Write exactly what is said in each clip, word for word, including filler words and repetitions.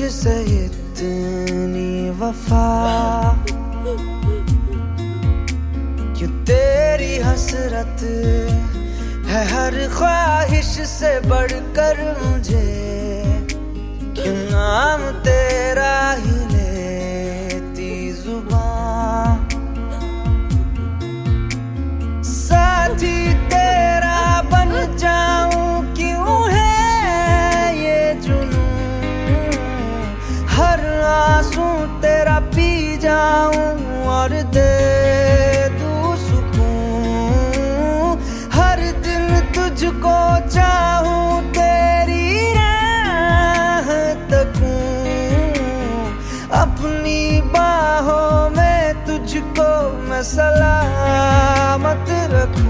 तुझसे इतनी वफा, क्यों तेरी हसरत है हर ख्वाहिश से बढ़कर मुझे, क्यों नाम तेरा ही लेती जुबान। साथी तेरा बन जाऊं क्यों है ये जुनून, हर आंसू तेरा पी जाऊं और दे दूं सुकून। हर दिन तुझको चाहूं, तेरी राह तकूं, अपनी बाहों में तुझको मैं सलामत रखूं।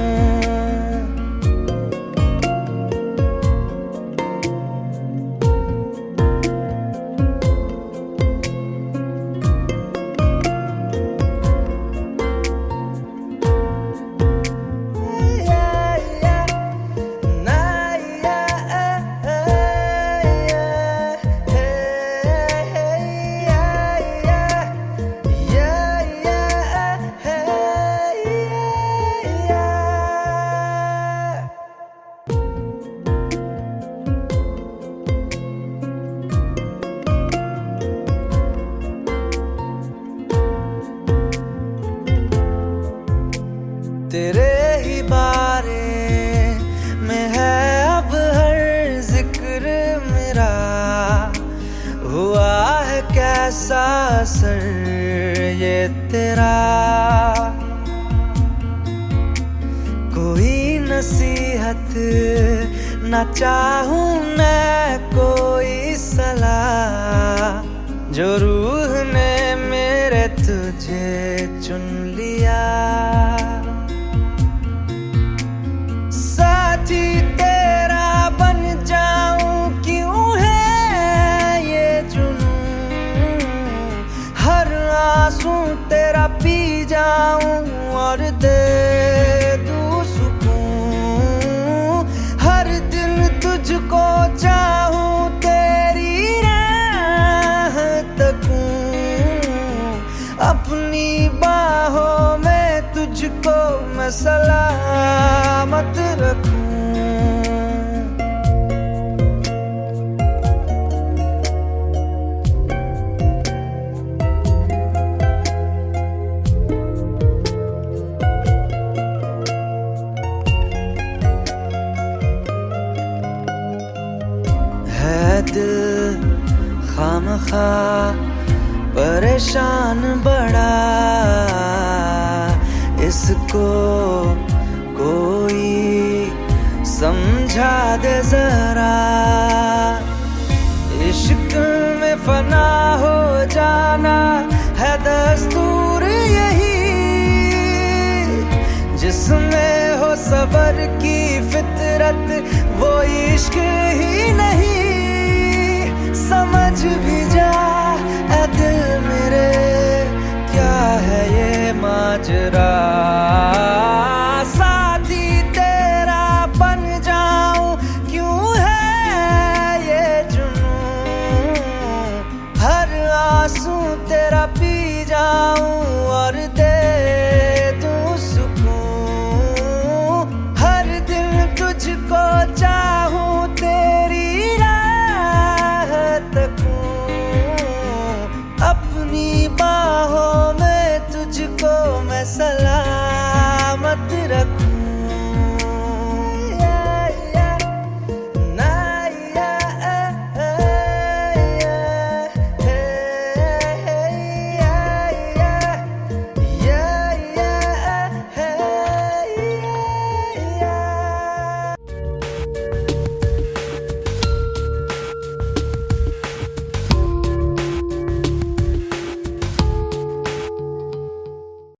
तेरे ही बारे में है अब हर जिक्र मेरा, हुआ है कैसा असर ये तेरा। कोई नसीहत न चाहूं मैं कोई सलाह, जो रूह ने मेरे तुझे चुन लिया। साथी तेरा बन जाऊं क्यों है ये जुनून, हर आंसू तेरा पी जाऊं और दे दूं सुकून। हर दिन तुझको चाहूं, तेरी राह तकूं, अपनी बाहों में तुझको मैं सलामत रखूं। है दिल खामखा परेशान बड़ा, इसको कोई समझा दे जरा। इश्क में फना हो जाना है दस्तूर यही, जिसमें हो सबर की फितरत वो इश्क ही नहीं। समझ भी जा ऐ दिल मेरे, क्या है ये माजरा। साथी तेरा बन जाऊं क्यों है ये जुनून, हर आंसू तेरा पी जाऊं और दे